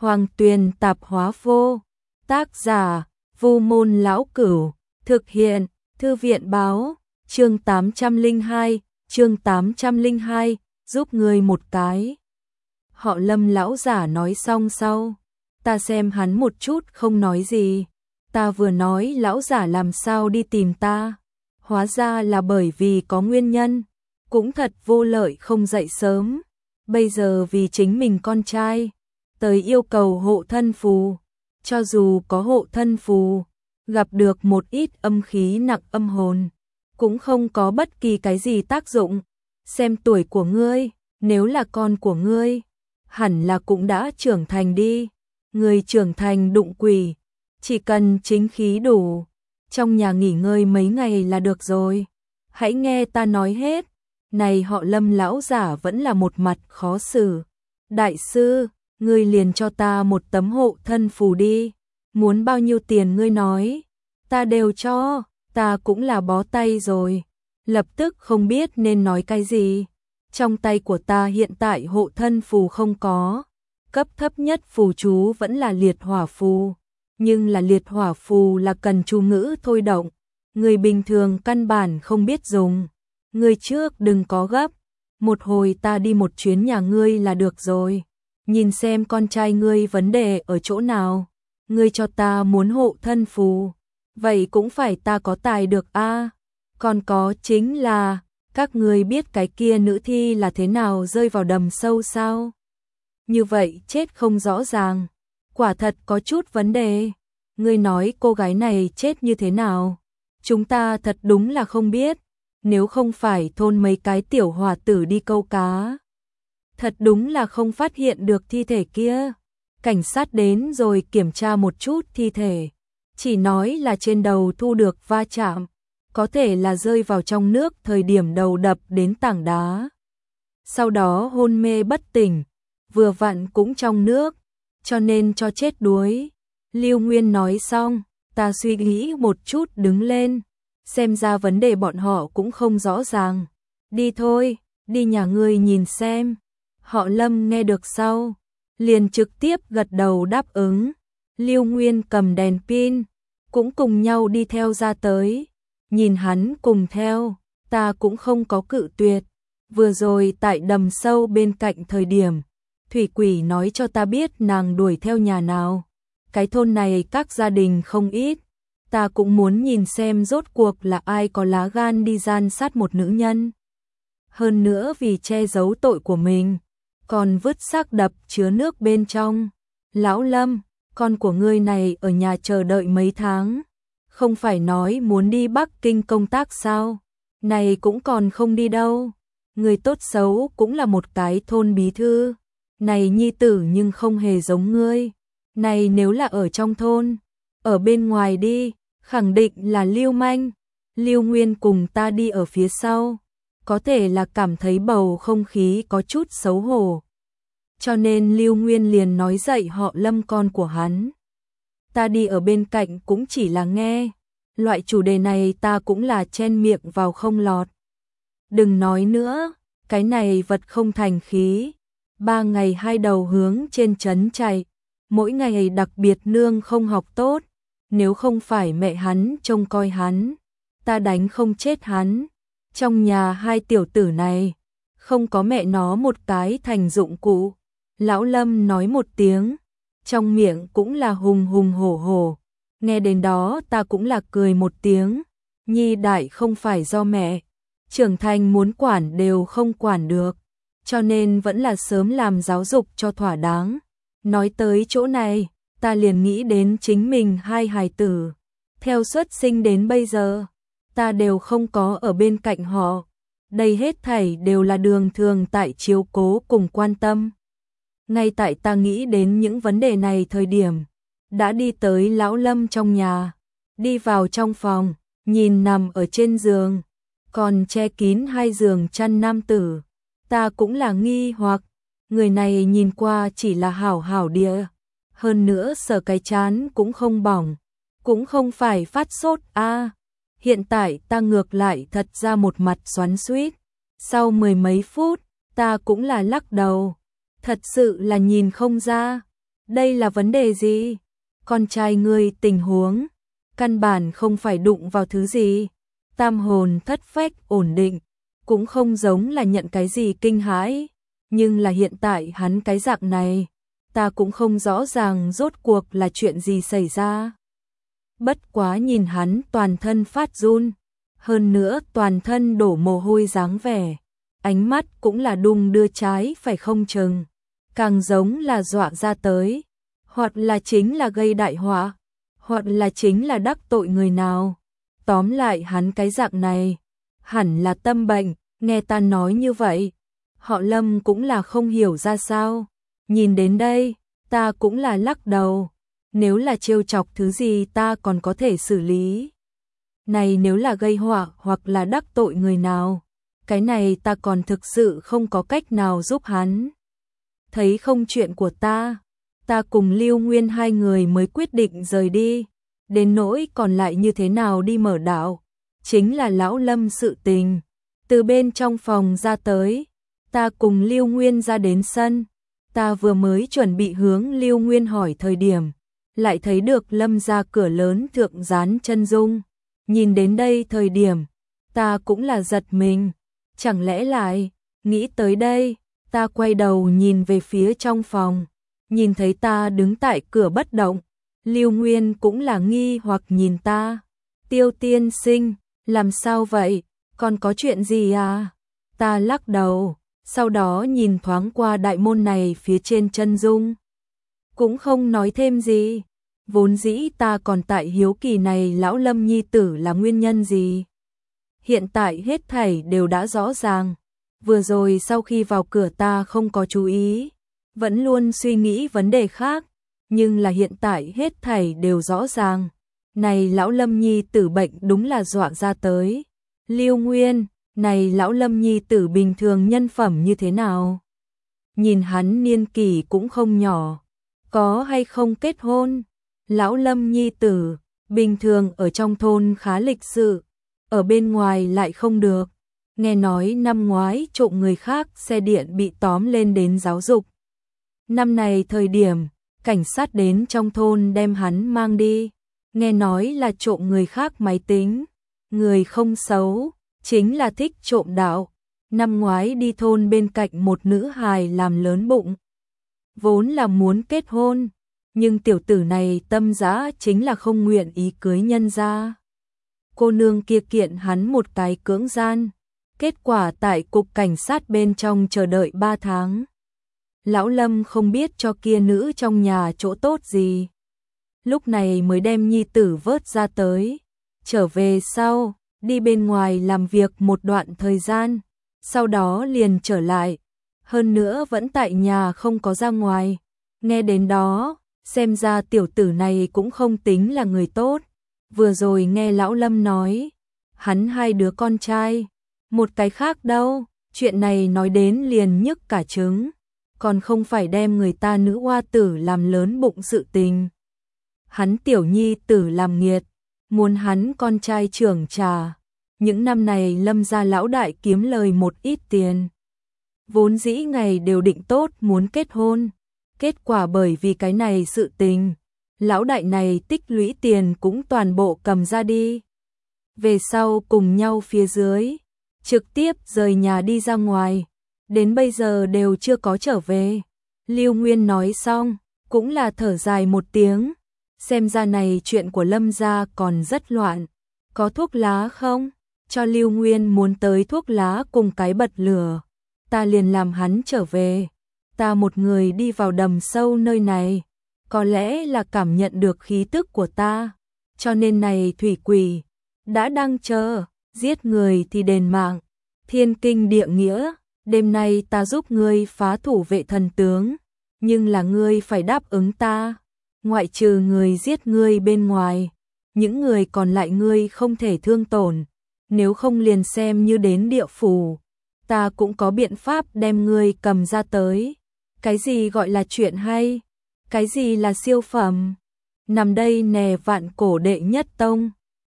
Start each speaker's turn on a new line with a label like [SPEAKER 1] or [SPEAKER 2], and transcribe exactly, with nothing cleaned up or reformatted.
[SPEAKER 1] Hoàng Tuyền Tạp Hóa Vô. Tác giả: Vu Môn Lão Cửu. Thực hiện: Thư viện báo. Chương tám trăm lẻ hai, chương tám trăm lẻ hai, giúp người một cái. Họ Lâm lão giả nói xong sau, ta xem hắn một chút không nói gì. Ta vừa nói lão giả làm sao đi tìm ta, hóa ra là bởi vì có nguyên nhân, cũng thật vô lợi không dậy sớm. Bây giờ vì chính mình con trai, tới yêu cầu hộ thân phù, cho dù có hộ thân phù, gặp được một ít âm khí nặng âm hồn, cũng không có bất kỳ cái gì tác dụng. Xem tuổi của ngươi, nếu là con của ngươi, hẳn là cũng đã trưởng thành đi. Người trưởng thành đụng quỷ, chỉ cần chính khí đủ, trong nhà nghỉ ngơi mấy ngày là được rồi. Hãy nghe ta nói hết. Này họ Lâm lão giả vẫn là một mặt khó xử. Đại sư, ngươi liền cho ta một tấm hộ thân phù đi. Muốn bao nhiêu tiền ngươi nói, ta đều cho. Ta cũng là bó tay rồi, lập tức không biết nên nói cái gì. Trong tay của ta hiện tại hộ thân phù không có, cấp thấp nhất phù chú vẫn là liệt hỏa phù, nhưng là liệt hỏa phù là cần chú ngữ thôi động, người bình thường căn bản không biết dùng. Ngươi trước đừng có gấp, một hồi ta đi một chuyến nhà ngươi là được rồi, nhìn xem con trai ngươi vấn đề ở chỗ nào. Ngươi cho ta muốn hộ thân phù, vậy cũng phải ta có tài được a. À. Còn có chính là, các ngươi biết cái kia nữ thi là thế nào rơi vào đầm sâu sao? Như vậy chết không rõ ràng, quả thật có chút vấn đề. Ngươi nói cô gái này chết như thế nào? Chúng ta thật đúng là không biết, nếu không phải thôn mấy cái tiểu hòa tử đi câu cá, thật đúng là không phát hiện được thi thể kia. Cảnh sát đến rồi kiểm tra một chút thi thể, chỉ nói là trên đầu thu được va chạm, có thể là rơi vào trong nước thời điểm đầu đập đến tảng đá. Sau đó hôn mê bất tỉnh, vừa vặn cũng trong nước, cho nên cho chết đuối. Lưu Nguyên nói xong, ta suy nghĩ một chút đứng lên, xem ra vấn đề bọn họ cũng không rõ ràng. Đi thôi, đi nhà ngươi nhìn xem. Họ Lâm nghe được sau, liền trực tiếp gật đầu đáp ứng. Lưu Nguyên cầm đèn pin, cũng cùng nhau đi theo ra tới. Nhìn hắn cùng theo, ta cũng không có cự tuyệt. Vừa rồi tại đầm sâu bên cạnh thời điểm, thủy quỷ nói cho ta biết nàng đuổi theo nhà nào. Cái thôn này các gia đình không ít, ta cũng muốn nhìn xem rốt cuộc là ai có lá gan đi gian sát một nữ nhân. Hơn nữa vì che giấu tội của mình, còn vứt xác đập chứa nước bên trong. Lão Lâm, con của ngươi này ở nhà chờ đợi mấy tháng, không phải nói muốn đi Bắc Kinh công tác sao? Này cũng còn không đi đâu. Người tốt xấu cũng là một cái thôn bí thư, này nhi tử nhưng không hề giống ngươi. Này nếu là ở trong thôn, ở bên ngoài đi, khẳng định là lưu manh. Lưu Nguyên cùng ta đi ở phía sau, có thể là cảm thấy bầu không khí có chút xấu hổ, cho nên Lưu Nguyên liền nói dậy họ Lâm con của hắn. Ta đi ở bên cạnh cũng chỉ là nghe, loại chủ đề này ta cũng là chen miệng vào không lọt. Đừng nói nữa, cái này vật không thành khí. Ba ngày hai đầu hướng trên trấn chạy, mỗi ngày đặc biệt nương không học tốt, nếu không phải mẹ hắn trông coi hắn, ta đánh không chết hắn. Trong nhà hai tiểu tử này, không có mẹ nó một cái thành dụng cụ. Lão Lâm nói một tiếng, trong miệng cũng là hùng hùng hổ hổ. Nghe đến đó ta cũng là cười một tiếng. Nhi đại không phải do mẹ, trưởng thành muốn quản đều không quản được, cho nên vẫn là sớm làm giáo dục cho thỏa đáng. Nói tới chỗ này, ta liền nghĩ đến chính mình hai hài tử, theo xuất sinh đến bây giờ, ta đều không có ở bên cạnh họ. Đây hết thảy đều là Đường Thường tại chiếu cố cùng quan tâm. Ngay tại ta nghĩ đến những vấn đề này thời điểm, đã đi tới Lão Lâm trong nhà, đi vào trong phòng, nhìn nằm ở trên giường, còn che kín hai giường chăn nam tử. Ta cũng là nghi hoặc, người này nhìn qua chỉ là hảo hảo địa, hơn nữa sờ cái chán cũng không bỏng, cũng không phải phát sốt a. À, hiện tại ta ngược lại thật ra một mặt xoắn xuýt. Sau mười mấy phút, ta cũng là lắc đầu, thật sự là nhìn không ra. Đây là vấn đề gì? Con trai ngươi tình huống, căn bản không phải đụng vào thứ gì. Tam hồn thất phách ổn định, cũng không giống là nhận cái gì kinh hãi. Nhưng là hiện tại hắn cái dạng này, ta cũng không rõ ràng rốt cuộc là chuyện gì xảy ra. Bất quá nhìn hắn toàn thân phát run, hơn nữa toàn thân đổ mồ hôi dáng vẻ, ánh mắt cũng là đung đưa trái phải không chừng, càng giống là dọa ra tới, hoặc là chính là gây đại họa, hoặc là chính là đắc tội người nào. Tóm lại hắn cái dạng này, hẳn là tâm bệnh, nghe ta nói như vậy. Họ Lâm cũng là không hiểu ra sao. Nhìn đến đây, ta cũng là lắc đầu. Nếu là trêu chọc thứ gì ta còn có thể xử lý. Này nếu là gây họa hoặc là đắc tội người nào, cái này ta còn thực sự không có cách nào giúp hắn. Thấy không chuyện của ta, ta cùng Lưu Nguyên hai người mới quyết định rời đi. Đến nỗi còn lại như thế nào đi mở đạo, chính là lão Lâm sự tình. Từ bên trong phòng ra tới, ta cùng Lưu Nguyên ra đến sân. Ta vừa mới chuẩn bị hướng Lưu Nguyên hỏi thời điểm, lại thấy được Lâm ra cửa lớn thượng dán chân dung. Nhìn đến đây thời điểm, ta cũng là giật mình. Chẳng lẽ lại, nghĩ tới đây, ta quay đầu nhìn về phía trong phòng, nhìn thấy ta đứng tại cửa bất động. Lưu Nguyên cũng là nghi hoặc nhìn ta. Tiêu tiên sinh, làm sao vậy? Còn có chuyện gì à? Ta lắc đầu, sau đó nhìn thoáng qua đại môn này phía trên chân dung. Cũng không nói thêm gì. Vốn dĩ ta còn tại hiếu kỳ này lão Lâm nhi tử là nguyên nhân gì. Hiện tại hết thảy đều đã rõ ràng. Vừa rồi sau khi vào cửa ta không có chú ý, vẫn luôn suy nghĩ vấn đề khác. Nhưng là hiện tại hết thảy đều rõ ràng. Này lão Lâm nhi tử bệnh đúng là dọa ra tới. Lưu Nguyên, này lão Lâm nhi tử bình thường nhân phẩm như thế nào? Nhìn hắn niên kỷ cũng không nhỏ. Có hay không kết hôn? Lão Lâm nhi tử, bình thường ở trong thôn khá lịch sự. Ở bên ngoài lại không được. Nghe nói năm ngoái trộm người khác xe điện bị tóm lên đến giáo dục. Năm này thời điểm, cảnh sát đến trong thôn đem hắn mang đi. Nghe nói là trộm người khác máy tính. Người không xấu, chính là thích trộm đạo. Năm ngoái đi thôn bên cạnh một nữ hài làm lớn bụng. Vốn là muốn kết hôn, nhưng tiểu tử này tâm dã chính là không nguyện ý cưới nhân ra. Cô nương kia kiện hắn một cái cưỡng gian. Kết quả tại cục cảnh sát bên trong chờ đợi ba tháng. Lão Lâm không biết cho kia nữ trong nhà chỗ tốt gì. Lúc này mới đem nhi tử vớt ra tới. Trở về sau, đi bên ngoài làm việc một đoạn thời gian. Sau đó liền trở lại. Hơn nữa vẫn tại nhà không có ra ngoài. Nghe đến đó, xem ra tiểu tử này cũng không tính là người tốt. Vừa rồi nghe lão Lâm nói, hắn hai đứa con trai. Một cái khác đâu, chuyện này nói đến liền nhức cả trứng. Còn không phải đem người ta nữ hoa tử làm lớn bụng sự tình. Hắn tiểu nhi tử làm nghiệt, muốn hắn con trai trưởng trà. Những năm này Lâm gia lão đại kiếm lời một ít tiền. Vốn dĩ ngày đều định tốt muốn kết hôn. Kết quả bởi vì cái này sự tình, lão đại này tích lũy tiền cũng toàn bộ cầm ra đi. Về sau cùng nhau phía dưới, trực tiếp rời nhà đi ra ngoài. Đến bây giờ đều chưa có trở về. Lưu Nguyên nói xong, cũng là thở dài một tiếng. Xem ra này chuyện của Lâm gia còn rất loạn. Có thuốc lá không? Cho Lưu Nguyên muốn tới thuốc lá cùng cái bật lửa. Ta liền làm hắn trở về. Ta một người đi vào đầm sâu nơi này. Có lẽ là cảm nhận được khí tức của ta. Cho nên này thủy quỷ đã đang chờ. Giết người thì đền mạng. Thiên kinh địa nghĩa. Đêm nay ta giúp ngươi phá thủ vệ thần tướng. Nhưng là ngươi phải đáp ứng ta. Ngoại trừ người giết ngươi bên ngoài, những người còn lại ngươi không thể thương tổn. Nếu không liền xem như đến địa phủ, ta cũng có biện pháp đem ngươi cầm ra tới. Cái gì gọi là chuyện hay? Cái gì là siêu phẩm? Nằm đây nè vạn cổ đệ nhất tông.